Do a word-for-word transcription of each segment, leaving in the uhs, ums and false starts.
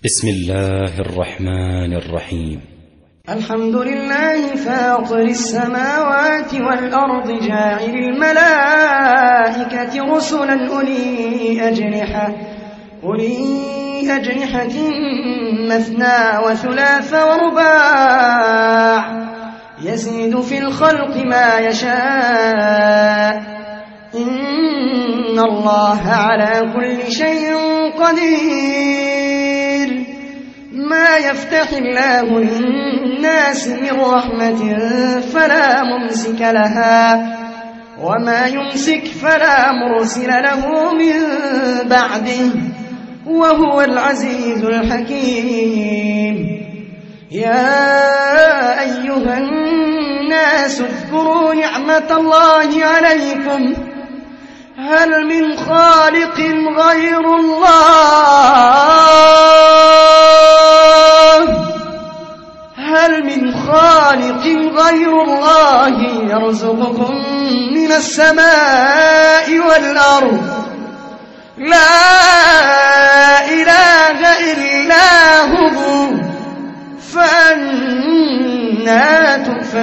بسم الله الرحمن الرحيم. الحمد لله فاطر السماوات والأرض جاعل الملائكة رسلا أولي أجنحة أولي أجنحة مثنى وثلاث ورباع يزيد في الخلق ما يشاء إن الله على كل شيء قدير. ما يفتح الله للناس من رحمة فلا ممسك لها وما يمسك فلا مرسل له من بعده وهو العزيز الحكيم. يا أيها الناس اذكروا نعمة الله عليكم هل من خالق غير الله هل من خالق غير الله يرزقكم من السماء والأرض لا إله إلا هو فأنى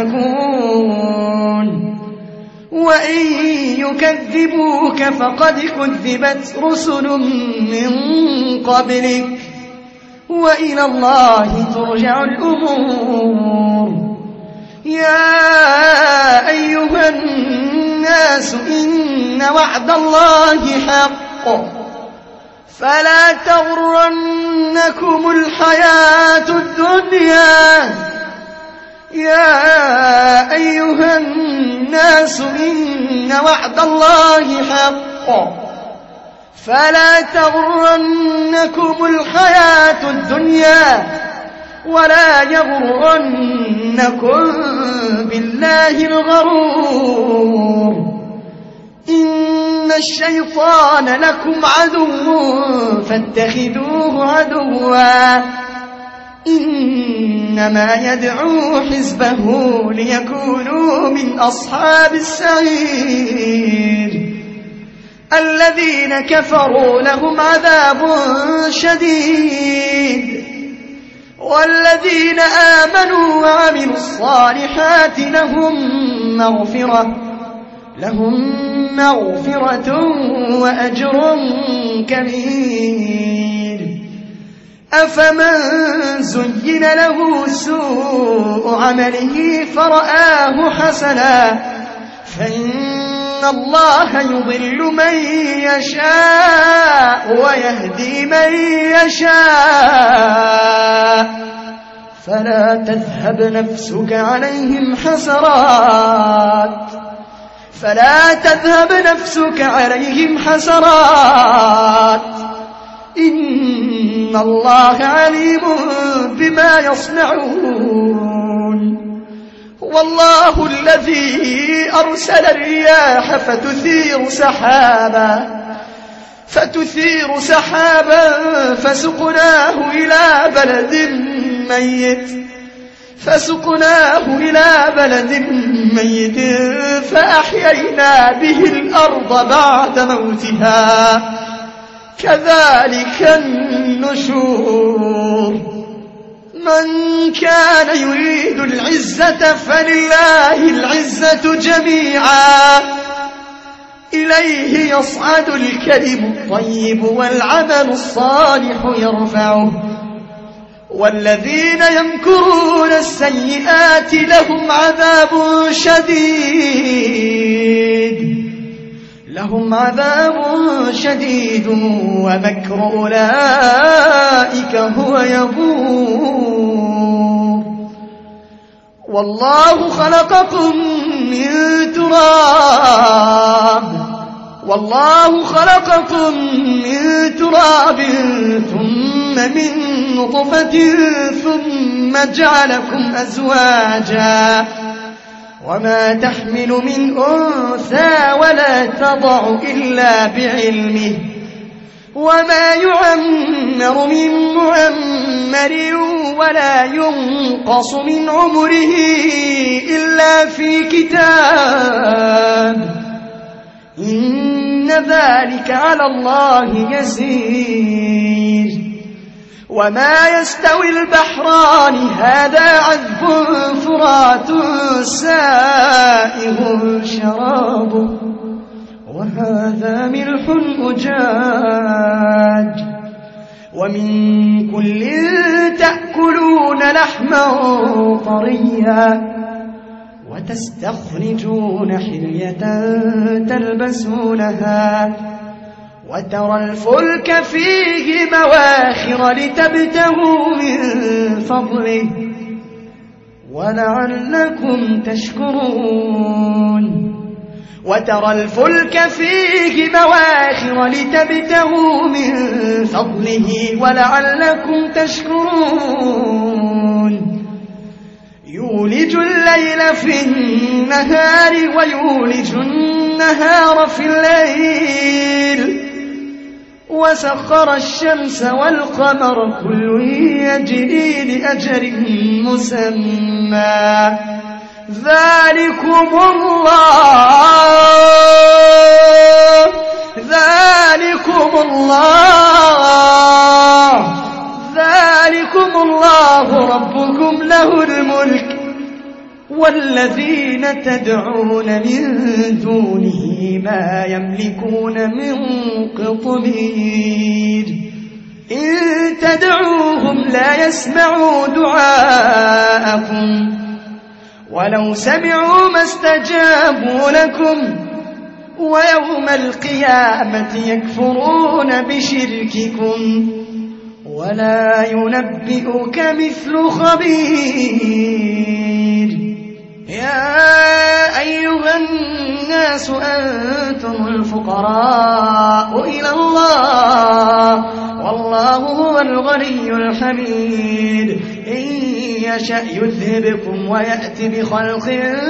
تؤفكون. وإن يكذبوك فقد كذبت رسل من قبلك وإلى الله ترجع الأمور. يا أيها الناس إن وعد الله حق فلا تغرنكم الحياة الدنيا. يا أيها الناس إن وعد الله حق فلا تغرنكم الحياة الدنيا ولا يغرنكم بالله الغرور. إن الشيطان لكم عدو فاتخذوه عدوا إنما يدعو حزبه ليكونوا من أصحاب السعير. الذين كفروا لهم عذاب شديد والذين آمنوا وعملوا الصالحات لهم مغفرة لهم مغفرة وأجر كبير. أفمن زين له سوء عمله فرآه حسنا فإن الله يضل من يشاء ويهدي من يشاء فلا تذهب نفسك عليهم حسرات فلا تذهب نفسك عليهم حسرات إن الله عليم بما يصنعون. والله الذي أرسل الرياح فتثير سحابا فتثير سحابا فسقناه إلى بلد ميت فسقناه إلى بلد ميت فأحيينا به الأرض بعد موتها كذلك النشور. من كان يريد العزة فلله العزة جميعا إليه يصعد الكلم الطيب والعمل الصالح يرفعه والذين يمكرون السيئات لهم عذاب شديد لهم عذاب شديد ومكر أولئك هو يبور. والله خلقكم من تراب والله خلقكم من تراب ثم من نطفة ثم جعلكم أزواجا وما تحمل من أنثى ولا تضع إلا بعلمه وما يعمر من معمر ولا ينقص من عمره إلا في كتاب إن ذلك على الله يسير. وما يستوي البحران هذا عذب فرات سائغ شرابه وهذا ملح أجاج ومن كل تأكلون لحما طريا وتستخرجون حلية تلبسونها وترى الفلك فيه مواخر لتبتغوا من فضله ولعلكم تشكرون وترى الفلك فيه مواخر لتبتغوا من فضله ولعلكم تشكرون يولج الليل في النهار ويولج النهار في الليل وسخر الشمس والقمر كل يجري لأجل مسمى ذلكم الله ذلكم الله ذلكم الله ربكم له الملك والذين تدعون من دونه ما يملكون من قطمير إن تدعوهم لا يسمعوا دعاءكم ولو سمعوا ما استجابوا لكم ويوم القيامة يكفرون بشرككم ولا ينبئك مثل خبير يا أيها الناس أنتم الفقراء إلى الله والله هو الغني الحميد إن يشأ يذهبكم ويأتي بخلق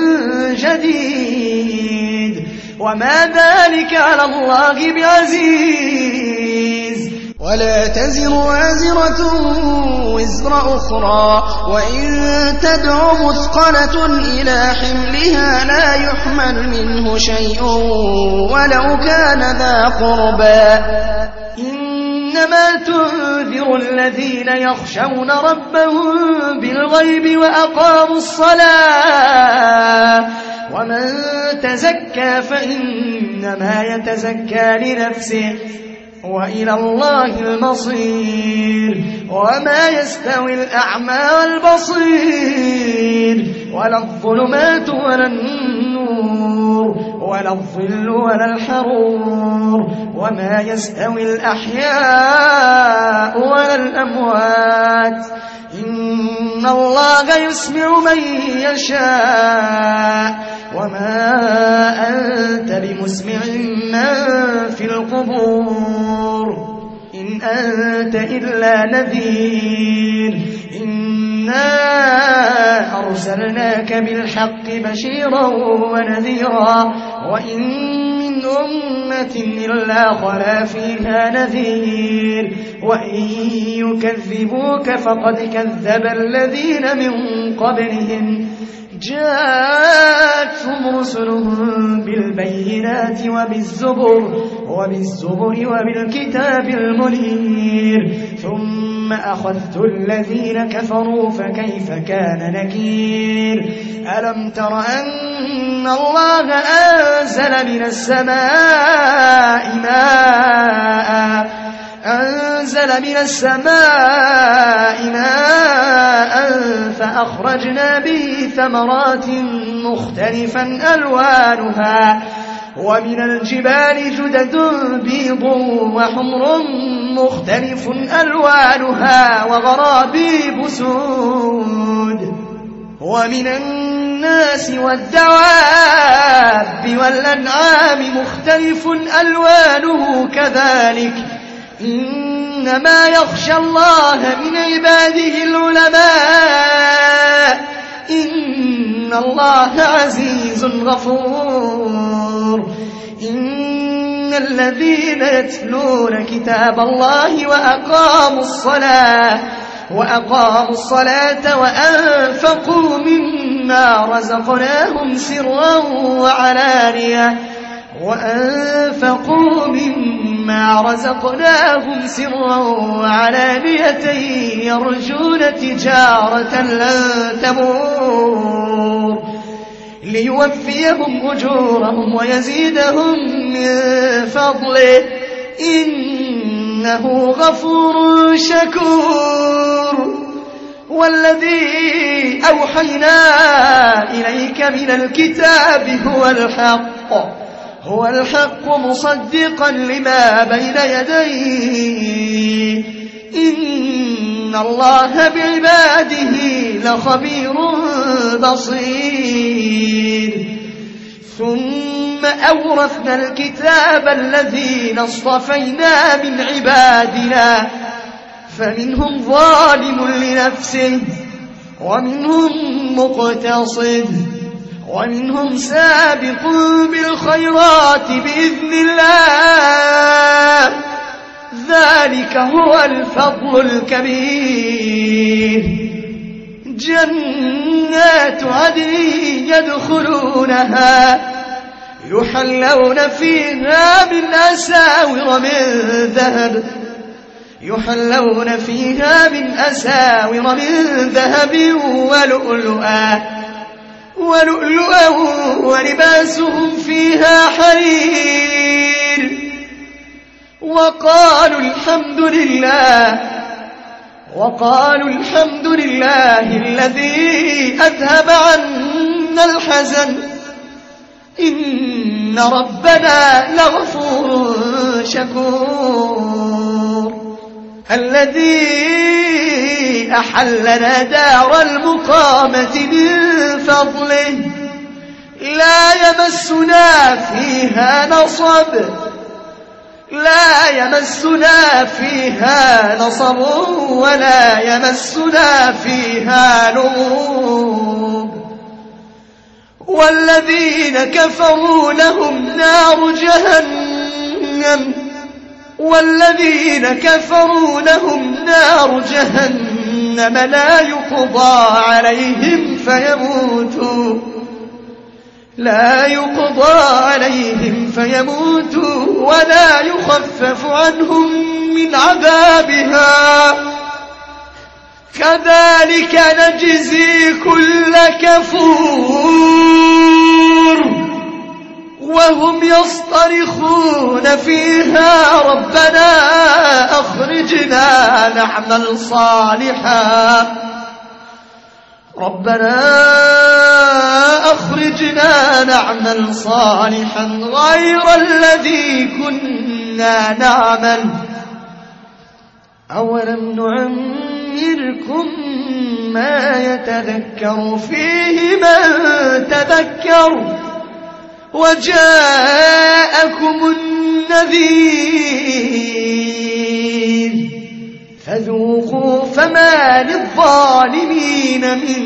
جديد وما ذلك على الله بعزيز ولا تزر وازرة وزر أخرى وإن تدع مثقلة إلى حملها لا يحمل منه شيء ولو كان ذا قربى إنما تنذر الذين يخشون ربهم بالغيب وأقاموا الصلاة ومن تزكى فإنما يتزكى لنفسه وإلى الله المصير وما يستوي الأعمى والبصير ولا الظلمات ولا النور ولا الظل ولا الحرور وما يستوي الأحياء ولا الأموات إن الله يسمع من يشاء وما أنت بمسمع من في القبور إن أنت إلا نذير إنا أرسلناك بالحق بشيرا ونذيرا وإن من أمة إلا خلا فيها نذير وإن يكذبوك فقد كذب الذين من قبلهم جاءتهم رسلهم بالبينات وبالزبر وبالزبر وبالكتاب المنير ثم أخذت الذين كفروا فكيف كان نكير ألم تر أن الله أنزل من السماء ماء أنزل من السماء ماء فأخرجنا به ثمرات مختلفا ألوانها ومن الجبال جدد بيض وحمر مختلف ألوانها وغرابيب سود ومن الناس والدواب والأنعام مختلف ألوانه كذلك إنما يخشى الله من عباده العلماء إن الله عزيز غفور إن الذين يتلون كتاب الله وأقاموا الصلاة وأقاموا الصلاة وأنفقوا مما رزقناهم سرا وعلانية وأنفقوا مما رزقناهم سرا وعلانية يرجون تجارة لن تبور ليوفيهم أجورهم ويزيدهم من فضله إنه غفور شكور. والذي أوحينا إليك من الكتاب هو الحق هو الحق مصدقا لما بين يديه إن الله بعباده لخبير بصير. ثم أورثنا الكتاب الذين اصطفينا من عبادنا فمنهم ظالم لنفسه ومنهم مقتصد ومنهم سابق بالخيرات بإذن الله ذلك هو الفضل الكبير. جنات عدن يدخلونها يحلون فيها من أساور من ذهب يحلون فيها من أساور من ذهب ولؤلؤا ولؤلؤا ولباسهم فيها حرير. وقالوا الحمد لله وقالوا الحمد لله الذي أذهب عنا الحزن إن ربنا لغفور شكور. الذي أحلنا دار المقامة من فضله لا يمسنا فيها نصب لا يمسنا فيها نصب ولا يمسنا فيها لغوب. والذين كفروا لهم نار جهنم والذين كفروا لهم نار جهنم لا يقضى عليهم فيموتوا لا يقضى عليهم فيموتوا ولا يخفف عنهم من عذابها كذلك نجزي كل كفور. وهم يصطرخون فيها ربنا أخرجنا نعمل صالحا ربنا أخرجنا نعمل صالحا غير الذي كنا نعمل أولم نعمركم ما يتذكر فيه من تذكر وجاءكم النذير فذوقوا فما للظالمين من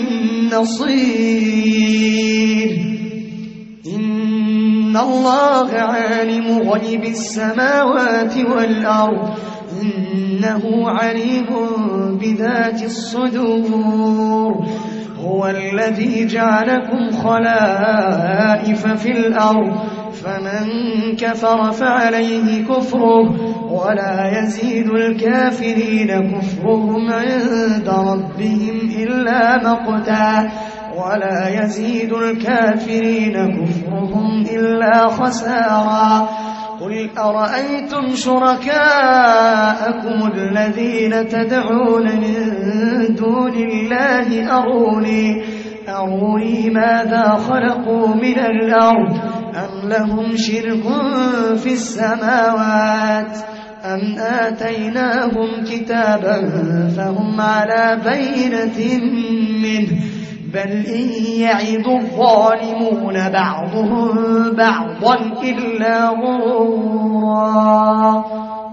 نصير. إن الله عالم غيب السماوات والأرض إنه عليم بذات الصدور. هو الذي جعلكم خلائف في الأرض فمن كفر فعليه كفره ولا يزيد الكافرين كفرهم عند ربهم إلا مقتا ولا يزيد الكافرين كفرهم إلا خسارا. قل أرأيتم شركاءكم الذين تدعون من دون الله أروني أروني ماذا خلقوا من الأرض أم لهم شرك في السماوات أم آتيناهم كتابا فهم على بينة منه بل إن يعد الظالمون بعضهم بعضا إلا غرورا.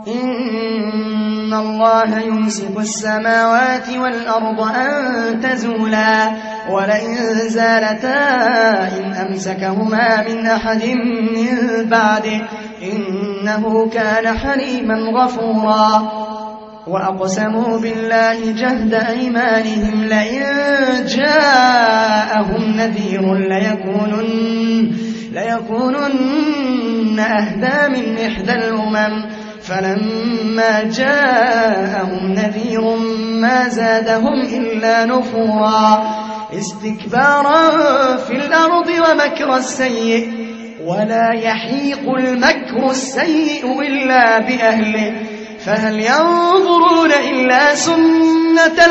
إن الله يمسك السماوات والأرض أن تزولا ولئن زالتا إن أمسكهما من أحد من بعده إنه كان حليما غفورا. وأقسموا بالله جهد أيمانهم لئن جاءهم نذير ليكونن, ليكونن أهدى من إحدى الأمم فلما جاءهم نذير ما زادهم إلا نفورا استكبارا في الأرض ومكر السيء ولا يحيق المكر السيء إلا بأهله فهل ينظرون إلا سنة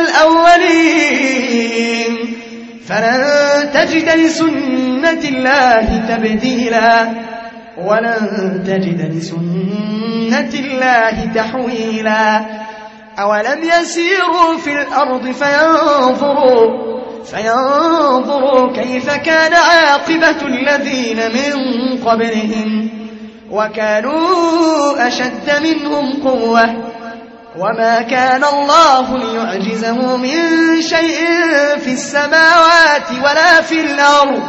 الأولين فلن تجد لسنة الله تبديلا ولن تجد لسنة الله تحويلا أولم يسيروا في الأرض فينظروا فينظروا كيف كان عاقبة الذين من قبلهم وكانوا أشد منهم قوة وما كان الله ليعجزه من شيء في السماوات ولا في الأرض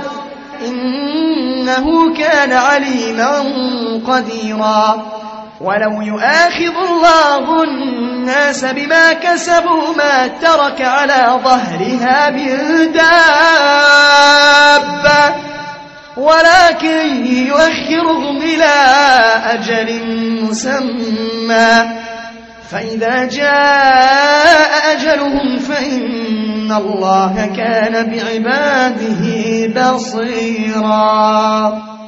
إنه كان عليما قديرا ولو يؤاخذ الله الناس بما كسبوا ما ترك على ظهرها من دابة ولكن يؤخرهم إلى أجل مسمى فإذا جاء أجلهم فإن الله كان بعباده بصيرا.